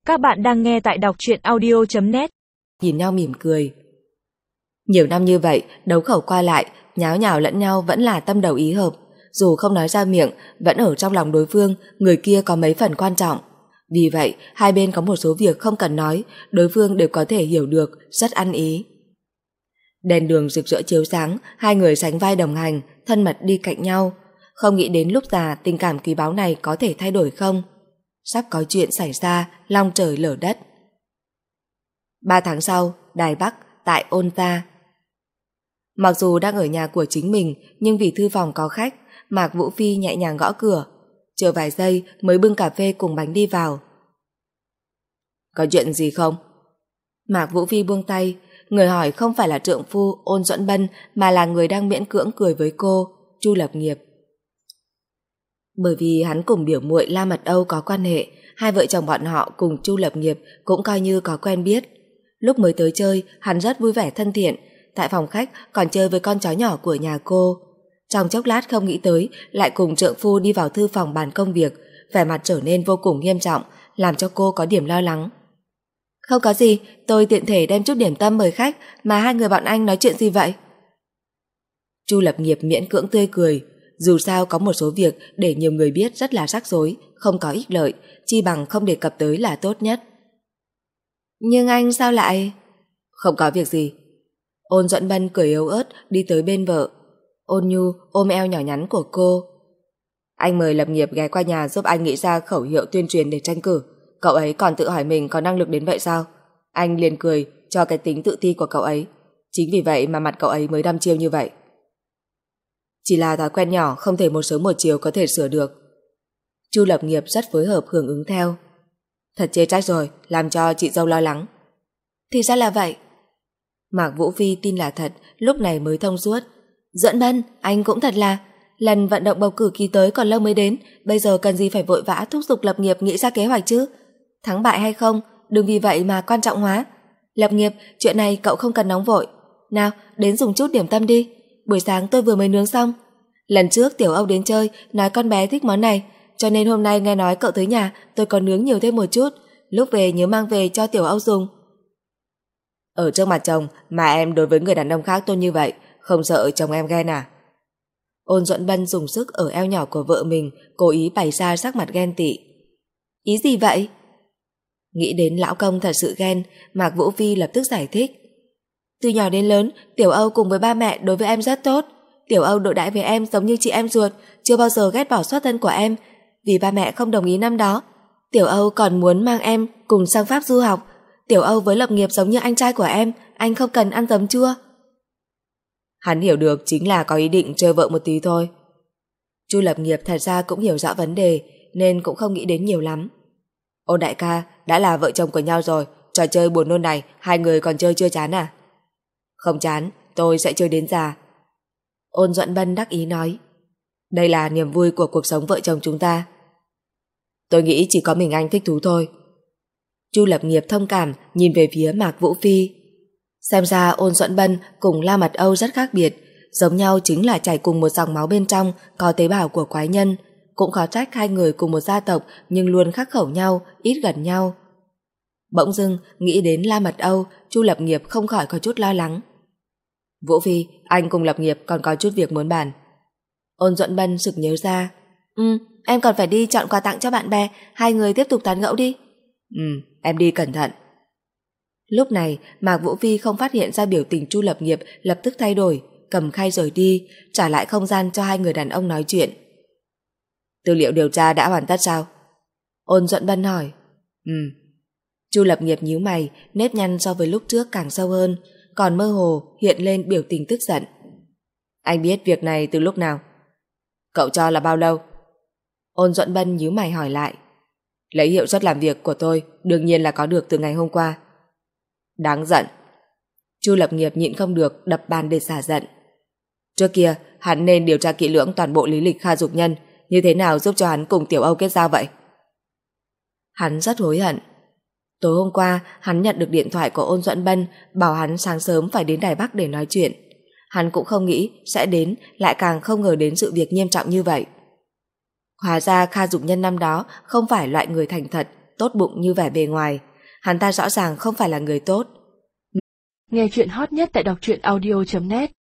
Các bạn đang nghe tại đọc truyện audio.net. Nhìn nhau mỉm cười. Nhiều năm như vậy, đấu khẩu qua lại, nháo nhào lẫn nhau vẫn là tâm đầu ý hợp. Dù không nói ra miệng, vẫn ở trong lòng đối phương, người kia có mấy phần quan trọng. Vì vậy, hai bên có một số việc không cần nói, đối phương đều có thể hiểu được, rất ăn ý. Đèn đường rực rỡ chiếu sáng, hai người sánh vai đồng hành, thân mật đi cạnh nhau. Không nghĩ đến lúc già tình cảm quý báu này có thể thay đổi không? Sắp có chuyện xảy ra, long trời lở đất. 3 tháng sau, Đài Bắc, tại Ôn Ta. Mặc dù đang ở nhà của chính mình, nhưng vì thư phòng có khách, Mạc Vũ Phi nhẹ nhàng gõ cửa. Chờ vài giây mới bưng cà phê cùng bánh đi vào. Có chuyện gì không? Mạc Vũ Phi buông tay. Người hỏi không phải là trượng phu Ôn Duẫn Bân, mà là người đang miễn cưỡng cười với cô, Chu Lập Nghiệp. Bởi vì hắn cùng biểu muội La Mật Âu có quan hệ, hai vợ chồng bọn họ cùng Chu Lập Nghiệp cũng coi như có quen biết. Lúc mới tới chơi, hắn rất vui vẻ thân thiện, tại phòng khách còn chơi với con chó nhỏ của nhà cô. Trong chốc lát không nghĩ tới, lại cùng trượng phu đi vào thư phòng bàn công việc, vẻ mặt trở nên vô cùng nghiêm trọng, làm cho cô có điểm lo lắng. Không có gì, tôi tiện thể đem chút điểm tâm mời khách, mà hai người bọn anh nói chuyện gì vậy? Chu Lập Nghiệp miễn cưỡng tươi cười. Dù sao có một số việc để nhiều người biết rất là rắc rối, không có ích lợi, chi bằng không đề cập tới là tốt nhất. Nhưng anh sao lại... Không có việc gì. Ôn Duẫn Bân cười yếu ớt đi tới bên vợ. Ôn Nhu ôm eo nhỏ nhắn của cô. Anh mời Lập Nghiệp ghé qua nhà giúp anh nghĩ ra khẩu hiệu tuyên truyền để tranh cử. Cậu ấy còn tự hỏi mình có năng lực đến vậy sao? Anh liền cười cho cái tính tự ti của cậu ấy. Chính vì vậy mà mặt cậu ấy mới đăm chiêu như vậy. Chỉ là thói quen nhỏ, không thể một sớm một chiều có thể sửa được. Chu Lập Nghiệp rất phối hợp hưởng ứng theo. Thật chê trách rồi, làm cho chị dâu lo lắng. Thì ra là vậy. Mạc Vũ Phi tin là thật, lúc này mới thông suốt. Duẫn Bân, anh cũng thật là... Lần vận động bầu cử kỳ tới còn lâu mới đến, bây giờ cần gì phải vội vã thúc giục Lập Nghiệp nghĩ ra kế hoạch chứ? Thắng bại hay không, đừng vì vậy mà quan trọng hóa. Lập Nghiệp, chuyện này cậu không cần nóng vội. Nào, đến dùng chút điểm tâm đi. Buổi sáng tôi vừa mới nướng xong. Lần trước Tiểu Âu đến chơi, nói con bé thích món này, cho nên hôm nay nghe nói cậu tới nhà, tôi còn nướng nhiều thêm một chút. Lúc về nhớ mang về cho Tiểu Âu dùng. Ở trước mặt chồng mà em đối với người đàn ông khác tôn như vậy, không sợ chồng em ghen à? Ôn Duẫn Bân dùng sức ở eo nhỏ của vợ mình, cố ý bày ra sắc mặt ghen tị. Ý gì vậy? Nghĩ đến lão công thật sự ghen, Mạc Vũ Phi lập tức giải thích. Từ nhỏ đến lớn, Tiểu Âu cùng với ba mẹ đối với em rất tốt. Tiểu Âu đối đãi với em giống như chị em ruột, chưa bao giờ ghét bỏ xuất thân của em. Vì ba mẹ không đồng ý năm đó, Tiểu Âu còn muốn mang em cùng sang Pháp du học. Tiểu Âu với Lập Nghiệp giống như anh trai của em, anh không cần ăn giấm chua. Hắn hiểu được chính là có ý định chơi vợ một tí thôi. Chu Lập Nghiệp thật ra cũng hiểu rõ vấn đề, nên cũng không nghĩ đến nhiều lắm. Ôn đại ca, đã là vợ chồng của nhau rồi, trò chơi buồn nôn này hai người còn chơi chưa chán à? Không chán, tôi sẽ chơi đến già. Ôn Duẫn Bân đắc ý nói. Đây là niềm vui của cuộc sống vợ chồng chúng ta. Tôi nghĩ chỉ có mình anh thích thú thôi. Chu Lập Nghiệp thông cảm nhìn về phía Mạc Vũ Phi. Xem ra Ôn Duẫn Bân cùng La Mật Âu rất khác biệt, giống nhau chính là chảy cùng một dòng máu bên trong có tế bào của quái nhân. Cũng khó trách hai người cùng một gia tộc nhưng luôn khắc khẩu nhau, ít gần nhau. Bỗng dưng nghĩ đến La Mật Âu, Chu Lập Nghiệp không khỏi có chút lo lắng. Vũ Phi, anh cùng Lập Nghiệp còn có chút việc muốn bàn. Ôn Duẫn Bân sực nhớ ra. Em còn phải đi chọn quà tặng cho bạn bè, hai người tiếp tục tán gẫu đi. Em đi cẩn thận. Lúc này Mạc Vũ Phi không phát hiện ra biểu tình Chu Lập Nghiệp lập tức thay đổi, cầm khay rời đi, trả lại không gian cho hai người đàn ông nói chuyện. Tư liệu điều tra đã hoàn tất sao? Ôn Duẫn Bân hỏi. Chu Lập Nghiệp nhíu mày, nếp nhăn so với lúc trước càng sâu hơn, còn mơ hồ hiện lên biểu tình tức giận. Anh biết việc này từ lúc nào? Cậu cho là bao lâu? Ôn Duẫn Bân nhíu mày hỏi lại. Lấy hiệu suất làm việc của tôi đương nhiên là có được từ ngày hôm qua. Đáng giận. Chu Lập Nghiệp nhịn không được đập bàn để xả giận. Trước kia hắn nên điều tra kỹ lưỡng toàn bộ lý lịch Kha Dục Nhân, như thế nào giúp cho hắn cùng Tiểu Âu kết giao vậy? Hắn rất hối hận. Tối hôm qua hắn nhận được điện thoại của Ôn Duẫn Bân bảo hắn sáng sớm phải đến Đài Bắc để nói chuyện. Hắn cũng không nghĩ sẽ đến, lại càng không ngờ đến sự việc nghiêm trọng như vậy. Hóa ra Kha Dục Nhân năm đó không phải loại người thành thật, tốt bụng như vẻ bề ngoài. Hắn ta rõ ràng không phải là người tốt. Nghe chuyện hot nhất tại đọc truyện audio.net